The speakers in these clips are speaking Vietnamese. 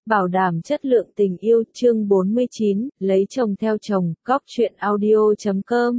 Bảo đảm chất lượng tình yêu, chương 49, lấy chồng theo chồng, góc truyện audio.com.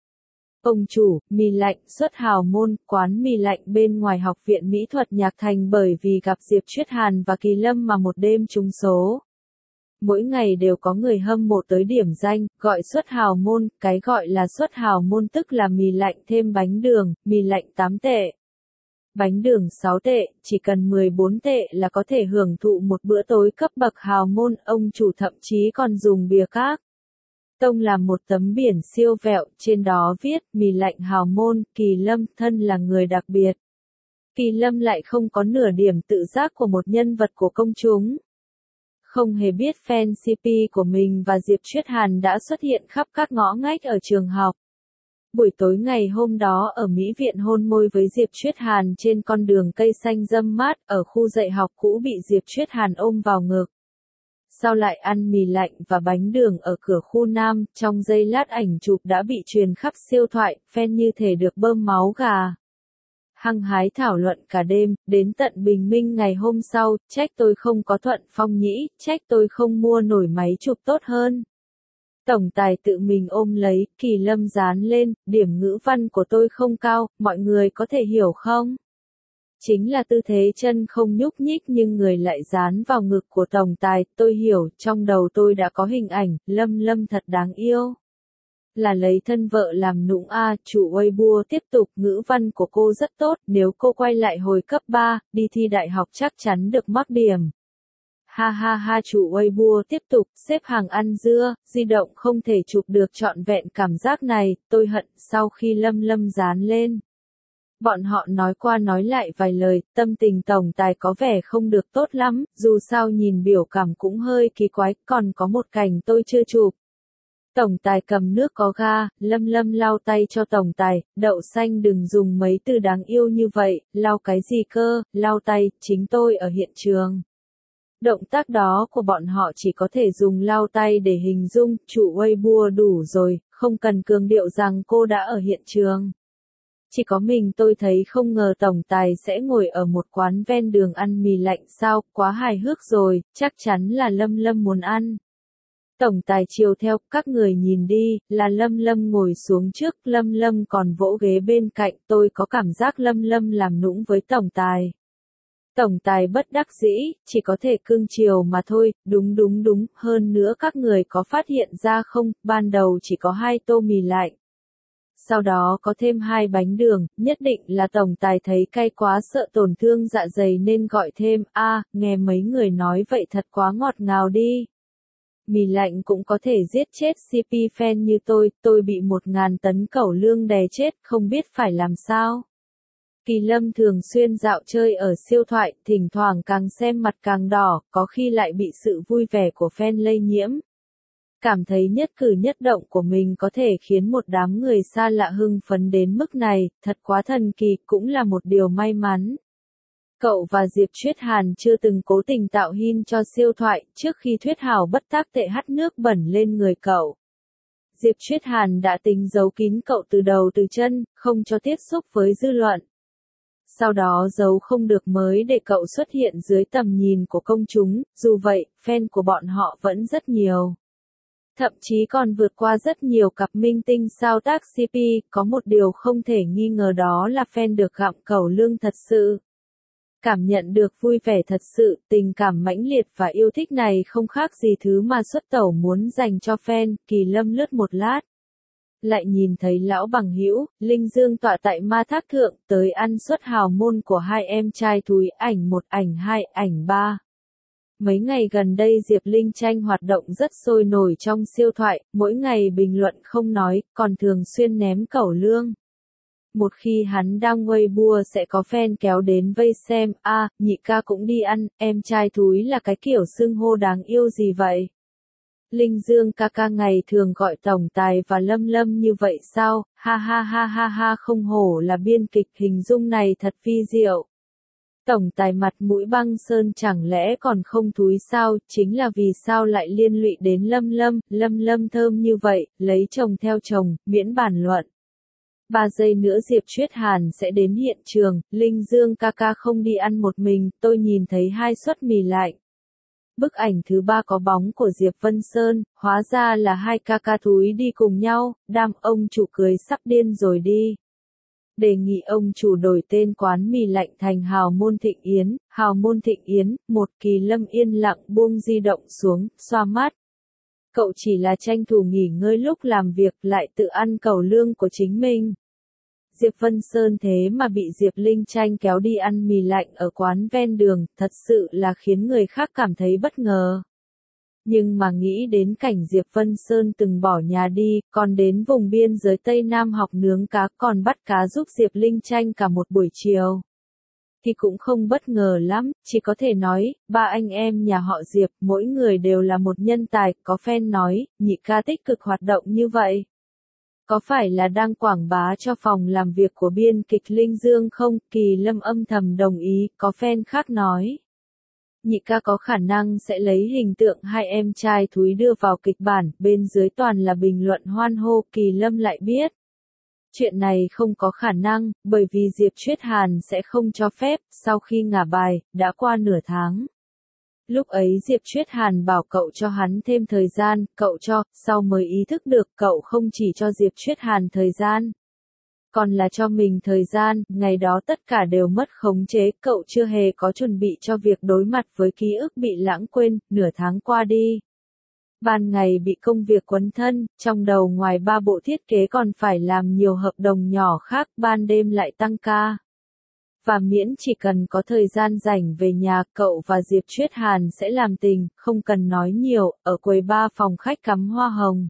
Ông chủ, mì lạnh, xuất hào môn, quán mì lạnh bên ngoài Học viện Mỹ thuật Nhạc Thành bởi vì gặp Diệp Chuyết Hàn và Kỳ Lâm mà một đêm trúng số. Mỗi ngày đều có người hâm mộ tới điểm danh, gọi xuất hào môn, cái gọi là xuất hào môn tức là mì lạnh thêm bánh đường, mì lạnh 8 tệ. Bánh đường 6 tệ, chỉ cần 14 tệ là có thể hưởng thụ một bữa tối cấp bậc hào môn, ông chủ thậm chí còn dùng bìa cát tông làm một tấm biển siêu vẹo, trên đó viết, mì lạnh hào môn, Kỳ Lâm, thân là người đặc biệt. Kỳ Lâm lại không có nửa điểm tự giác của một nhân vật của công chúng. Không hề biết fan CP của mình và Diệp Chuyết Hàn đã xuất hiện khắp các ngõ ngách ở trường học. Buổi tối ngày hôm đó ở Mỹ viện hôn môi với Diệp Chuyết Hàn trên con đường cây xanh râm mát, ở khu dạy học cũ bị Diệp Chuyết Hàn ôm vào ngực. Sau lại ăn mì lạnh và bánh đường ở cửa khu Nam, trong giây lát ảnh chụp đã bị truyền khắp siêu thoại, fan như thể được bơm máu gà. Hăng hái thảo luận cả đêm, đến tận bình minh ngày hôm sau, trách tôi không có thuận phong nhĩ, trách tôi không mua nổi máy chụp tốt hơn. Tổng tài tự mình ôm lấy, Kỳ Lâm dán lên, điểm ngữ văn của tôi không cao, mọi người có thể hiểu không? Chính là tư thế chân không nhúc nhích nhưng người lại dán vào ngực của tổng tài, tôi hiểu, trong đầu tôi đã có hình ảnh, Lâm thật đáng yêu. Là lấy thân vợ làm nũng chủ Weibo tiếp tục, ngữ văn của cô rất tốt, nếu cô quay lại hồi cấp 3, đi thi đại học chắc chắn được mắc điểm. Ha ha ha, chủ Weibo tiếp tục, xếp hàng ăn dưa, di động không thể chụp được trọn vẹn cảm giác này, tôi hận, sau khi Lâm dán lên. Bọn họ nói qua nói lại vài lời, tâm tình tổng tài có vẻ không được tốt lắm, dù sao nhìn biểu cảm cũng hơi kỳ quái, còn có một cảnh tôi chưa chụp. Tổng tài cầm nước có ga, Lâm lau tay cho tổng tài, đậu xanh đừng dùng mấy từ đáng yêu như vậy, lau cái gì cơ, lau tay, chính tôi ở hiện trường. Động tác đó của bọn họ chỉ có thể dùng lau tay để hình dung, chủ Weibo đủ rồi, không cần cường điệu rằng cô đã ở hiện trường. Chỉ có mình tôi thấy không ngờ tổng tài sẽ ngồi ở một quán ven đường ăn mì lạnh sao, quá hài hước rồi, chắc chắn là Lâm muốn ăn. Tổng tài chiều theo, các người nhìn đi, là Lâm ngồi xuống trước, Lâm còn vỗ ghế bên cạnh, tôi có cảm giác Lâm làm nũng với tổng tài. Tổng tài bất đắc dĩ, chỉ có thể cưng chiều mà thôi, đúng, hơn nữa các người có phát hiện ra không, ban đầu chỉ có 2 tô mì lạnh. Sau đó có thêm 2 bánh đường, nhất định là tổng tài thấy cay quá sợ tổn thương dạ dày nên gọi thêm, nghe mấy người nói vậy thật quá ngọt ngào đi. Mì lạnh cũng có thể giết chết CP fan như tôi bị 1000 tấn cẩu lương đè chết, không biết phải làm sao. Kỳ Lâm thường xuyên dạo chơi ở siêu thoại, thỉnh thoảng càng xem mặt càng đỏ, có khi lại bị sự vui vẻ của fan lây nhiễm. Cảm thấy nhất cử nhất động của mình có thể khiến một đám người xa lạ hưng phấn đến mức này, thật quá thần kỳ, cũng là một điều may mắn. Cậu và Diệp Chuyết Hàn chưa từng cố tình tạo hin cho siêu thoại, trước khi Thuyết Hảo bất tác tệ hắt nước bẩn lên người cậu. Diệp Chuyết Hàn đã tính giấu kín cậu từ đầu từ chân, không cho tiếp xúc với dư luận. Sau đó giấu không được mới để cậu xuất hiện dưới tầm nhìn của công chúng, dù vậy, fan của bọn họ vẫn rất nhiều. Thậm chí còn vượt qua rất nhiều cặp minh tinh sao tác CP, có một điều không thể nghi ngờ đó là fan được gặm cẩu lương thật sự. Cảm nhận được vui vẻ thật sự, tình cảm mãnh liệt và yêu thích này không khác gì thứ mà xuất tẩu muốn dành cho fan, Kỳ Lâm lướt một lát. Lại nhìn thấy lão bằng hữu, Linh Dương tọa tại ma thác thượng, tới ăn suất hào môn của 2 em trai Thúy, ảnh 1 ảnh 2, ảnh 3. Mấy ngày gần đây Diệp Linh Tranh hoạt động rất sôi nổi trong siêu thoại, mỗi ngày bình luận không nói, còn thường xuyên ném cẩu lương. Một khi hắn đang Weibo sẽ có fan kéo đến vây xem, nhị ca cũng đi ăn, em trai Thúi là cái kiểu xưng hô đáng yêu gì vậy? Linh Dương ca ngày thường gọi tổng tài và Lâm như vậy sao, ha không hổ là biên kịch, hình dung này thật vi diệu. Tổng tài mặt mũi băng sơn chẳng lẽ còn không thúi sao, chính là vì sao lại liên lụy đến Lâm thơm như vậy, lấy chồng theo chồng, miễn bàn luận. 3 giây nữa Diệp Chuyết Hàn sẽ đến hiện trường, Linh Dương ca không đi ăn một mình, tôi nhìn thấy 2 suất mì lạnh. Bức ảnh thứ 3 có bóng của Diệp Vân Sơn, hóa ra là hai ca ca thúi đi cùng nhau, ông chủ cười sắp điên rồi đi. Đề nghị ông chủ đổi tên quán mì lạnh thành Hào Môn Thịnh Yến. Hào Môn Thịnh Yến, một Kỳ Lâm yên lặng buông di động xuống, xoa mắt. Cậu chỉ là tranh thủ nghỉ ngơi lúc làm việc lại tự ăn cẩu lương của chính mình. Diệp Vân Sơn thế mà bị Diệp Linh Tranh kéo đi ăn mì lạnh ở quán ven đường, thật sự là khiến người khác cảm thấy bất ngờ. Nhưng mà nghĩ đến cảnh Diệp Vân Sơn từng bỏ nhà đi, còn đến vùng biên giới Tây Nam học nướng cá còn bắt cá giúp Diệp Linh Tranh cả một buổi chiều. Thì cũng không bất ngờ lắm, chỉ có thể nói, ba anh em nhà họ Diệp, mỗi người đều là một nhân tài, có fan nói, nhị ca tích cực hoạt động như vậy. Có phải là đang quảng bá cho phòng làm việc của biên kịch Linh Dương không? Kỳ Lâm âm thầm đồng ý, có fan khác nói. Nhị ca có khả năng sẽ lấy hình tượng hai em trai thúi đưa vào kịch bản, bên dưới toàn là bình luận hoan hô, Kỳ Lâm lại biết. Chuyện này không có khả năng, bởi vì Diệp Chuyết Hàn sẽ không cho phép, sau khi ngả bài, đã qua nửa tháng. Lúc ấy Diệp Chuyết Hàn bảo cậu cho hắn thêm thời gian, cậu cho, sau mới ý thức được cậu không chỉ cho Diệp Chuyết Hàn thời gian. Còn là cho mình thời gian, ngày đó tất cả đều mất khống chế, cậu chưa hề có chuẩn bị cho việc đối mặt với ký ức bị lãng quên, nửa tháng qua đi. Ban ngày bị công việc quấn thân, trong đầu ngoài 3 bộ thiết kế còn phải làm nhiều hợp đồng nhỏ khác, ban đêm lại tăng ca. Và miễn chỉ cần có thời gian rảnh về nhà, cậu và Diệp Chuyết Hàn sẽ làm tình, không cần nói nhiều, ở quầy bar phòng khách cắm hoa hồng.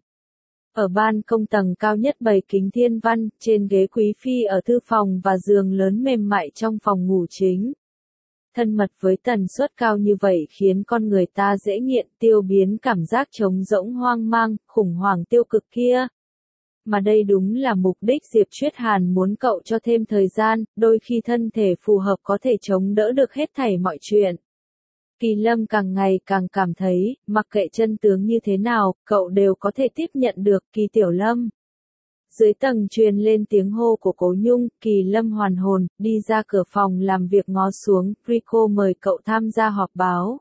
Ở ban công tầng cao nhất bày kính thiên văn, trên ghế quý phi ở thư phòng và giường lớn mềm mại trong phòng ngủ chính. Thân mật với tần suất cao như vậy khiến con người ta dễ nghiện, tiêu biến cảm giác trống rỗng hoang mang, khủng hoảng tiêu cực kia. Mà đây đúng là mục đích Diệp Chuyết Hàn muốn cậu cho thêm thời gian, đôi khi thân thể phù hợp có thể chống đỡ được hết thảy mọi chuyện. Kỳ Lâm càng ngày càng cảm thấy, mặc kệ chân tướng như thế nào, cậu đều có thể tiếp nhận được, Kỳ Tiểu Lâm. Dưới tầng truyền lên tiếng hô của Cố Nhung, Kỳ Lâm hoàn hồn, đi ra cửa phòng làm việc ngó xuống, Rico mời cậu tham gia họp báo.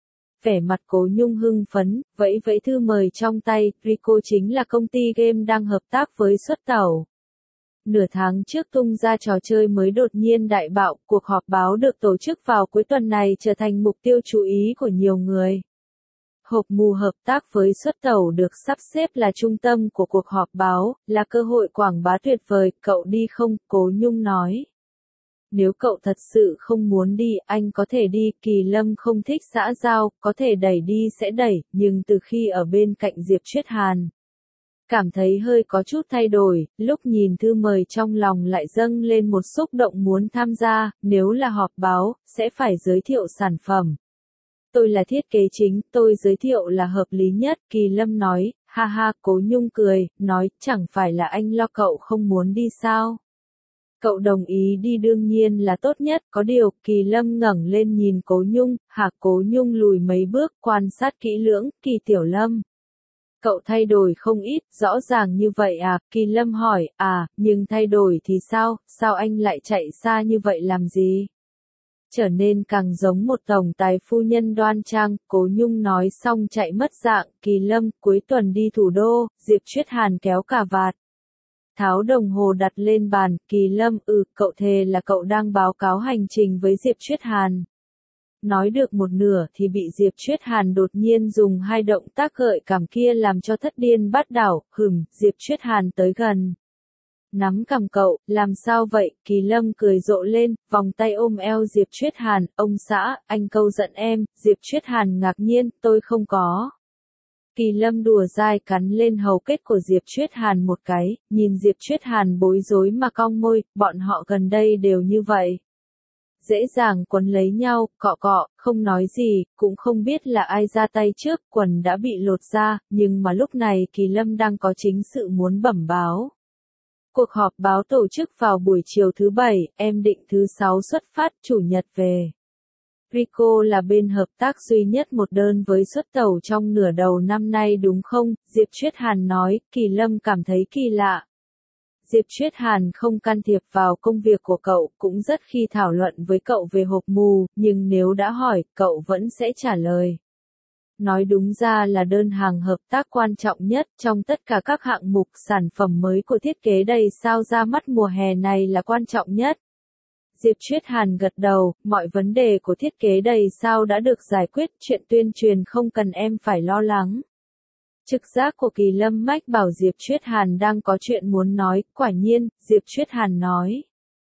Vẻ mặt Cố Nhung hưng phấn, vẫy vẫy thư mời trong tay, Rico chính là công ty game đang hợp tác với Xuất Tẩu. Nửa tháng trước tung ra trò chơi mới đột nhiên đại bạo, cuộc họp báo được tổ chức vào cuối tuần này trở thành mục tiêu chú ý của nhiều người. Hộp mù hợp tác với Xuất Tẩu được sắp xếp là trung tâm của cuộc họp báo, là cơ hội quảng bá tuyệt vời, cậu đi không? Cố Nhung nói. Nếu cậu thật sự không muốn đi, anh có thể đi, Kỳ Lâm không thích xã giao, có thể đẩy đi sẽ đẩy, nhưng từ khi ở bên cạnh Diệp Chuyết Hàn, cảm thấy hơi có chút thay đổi, lúc nhìn thư mời trong lòng lại dâng lên một xúc động muốn tham gia, nếu là họp báo, sẽ phải giới thiệu sản phẩm. Tôi là thiết kế chính, tôi giới thiệu là hợp lý nhất, Kỳ Lâm nói, ha ha, Cố Nhung cười, nói, chẳng phải là anh lo cậu không muốn đi sao? Cậu đồng ý đi đương nhiên là tốt nhất, có điều, Kỳ Lâm ngẩng lên nhìn Cố Nhung, Cố Nhung lùi mấy bước, quan sát kỹ lưỡng, Kỳ Tiểu Lâm. Cậu thay đổi không ít, rõ ràng như vậy à, Kỳ Lâm hỏi, nhưng thay đổi thì sao anh lại chạy xa như vậy làm gì? Trở nên càng giống một tổng tài phu nhân đoan trang, Cố Nhung nói xong chạy mất dạng, Kỳ Lâm, cuối tuần đi thủ đô, Diệp Chuyết Hàn kéo cà vạt. Tháo đồng hồ đặt lên bàn, Kỳ Lâm, cậu thề là cậu đang báo cáo hành trình với Diệp Chuyết Hàn. Nói được một nửa thì bị Diệp Chuyết Hàn đột nhiên dùng hai động tác gợi cảm kia làm cho thất điên bát đảo, Diệp Chuyết Hàn tới gần. Nắm cằm cậu, làm sao vậy, Kỳ Lâm cười rộ lên, vòng tay ôm eo Diệp Chuyết Hàn, ông xã, anh câu giận em, Diệp Chuyết Hàn ngạc nhiên, tôi không có. Kỳ Lâm đùa dai cắn lên hầu kết của Diệp Chuyết Hàn một cái, nhìn Diệp Chuyết Hàn bối rối mà cong môi, bọn họ gần đây đều như vậy. Dễ dàng quấn lấy nhau, cọ cọ, không nói gì, cũng không biết là ai ra tay trước, quần đã bị lột ra, nhưng mà lúc này Kỳ Lâm đang có chính sự muốn bẩm báo. Cuộc họp báo tổ chức vào buổi chiều thứ Bảy, em định thứ Sáu xuất phát, Chủ nhật về. Rico là bên hợp tác duy nhất một đơn với Xuất Tẩu trong nửa đầu năm nay đúng không? Diệp Chuyết Hàn nói, Kỳ Lâm cảm thấy kỳ lạ. Diệp Chuyết Hàn không can thiệp vào công việc của cậu, cũng rất khi thảo luận với cậu về hộp mù, nhưng nếu đã hỏi, cậu vẫn sẽ trả lời. nói đúng ra là đơn hàng hợp tác quan trọng nhất trong tất cả các hạng mục sản phẩm mới của thiết kế đầy sao ra mắt mùa hè này là quan trọng nhất. Diệp Chuyết Hàn gật đầu, mọi vấn đề của thiết kế đầy sao đã được giải quyết, chuyện tuyên truyền không cần em phải lo lắng. Trực giác của Kỳ Lâm mách bảo Diệp Chuyết Hàn đang có chuyện muốn nói, quả nhiên, Diệp Chuyết Hàn nói.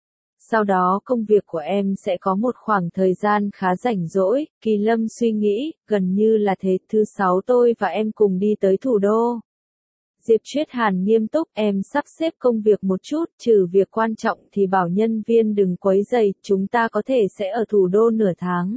Sau đó công việc của em sẽ có một khoảng thời gian khá rảnh rỗi, Kỳ Lâm suy nghĩ, gần như là thế, thứ 6 tôi và em cùng đi tới thủ đô. Diệp Chuyết Hàn nghiêm túc, em sắp xếp công việc một chút, trừ việc quan trọng thì bảo nhân viên đừng quấy rầy, chúng ta có thể sẽ ở thủ đô nửa tháng.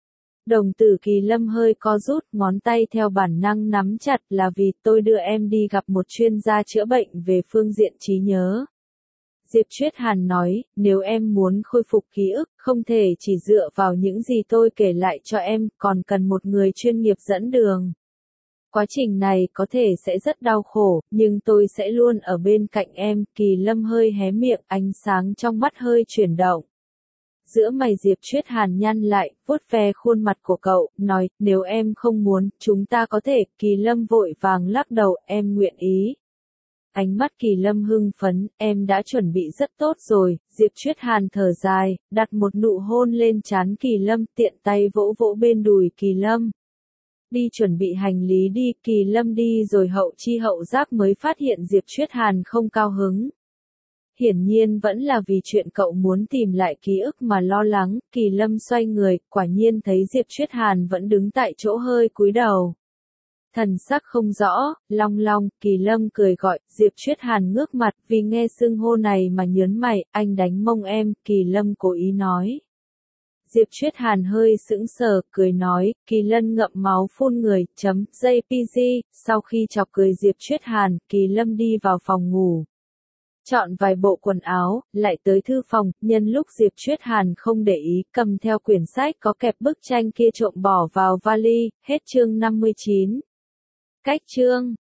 Đồng tử Kỳ Lâm hơi co rút, ngón tay theo bản năng nắm chặt là vì tôi đưa em đi gặp một chuyên gia chữa bệnh về phương diện trí nhớ. Diệp Chuyết Hàn nói, nếu em muốn khôi phục ký ức, không thể chỉ dựa vào những gì tôi kể lại cho em, còn cần một người chuyên nghiệp dẫn đường. Quá trình này có thể sẽ rất đau khổ, nhưng tôi sẽ luôn ở bên cạnh em. Kỳ Lâm hơi hé miệng, ánh sáng trong mắt hơi chuyển động. Giữa mày Diệp Chuyết Hàn nhăn lại, vuốt ve khuôn mặt của cậu, nói, nếu em không muốn, chúng ta có thể. Kỳ Lâm vội vàng lắc đầu, em nguyện ý. Ánh mắt Kỳ Lâm hưng phấn, em đã chuẩn bị rất tốt rồi. Diệp Chuyết Hàn thở dài, đặt một nụ hôn lên trán Kỳ Lâm, tiện tay vỗ vỗ bên đùi Kỳ Lâm. Đi chuẩn bị hành lý đi. Kỳ Lâm đi rồi hậu chi hậu giác mới phát hiện Diệp Chuyết Hàn không cao hứng. Hiển nhiên vẫn là vì chuyện cậu muốn tìm lại ký ức mà lo lắng. Kỳ Lâm xoay người, quả nhiên thấy Diệp Chuyết Hàn vẫn đứng tại chỗ hơi cúi đầu. Thần sắc không rõ, long long, Kỳ Lâm cười gọi, Diệp Chuyết Hàn ngước mặt, vì nghe xưng hô này mà nhớn mày, anh đánh mông em, Kỳ Lâm cố ý nói. Diệp Chuyết Hàn hơi sững sờ, cười nói, Kỳ Lân ngậm máu phun người, JPG, sau khi chọc cười Diệp Chuyết Hàn, Kỳ Lâm đi vào phòng ngủ. Chọn vài bộ quần áo, lại tới thư phòng, nhân lúc Diệp Chuyết Hàn không để ý, cầm theo quyển sách có kẹp bức tranh kia trộm bỏ vào vali, hết chương 59. Cách chương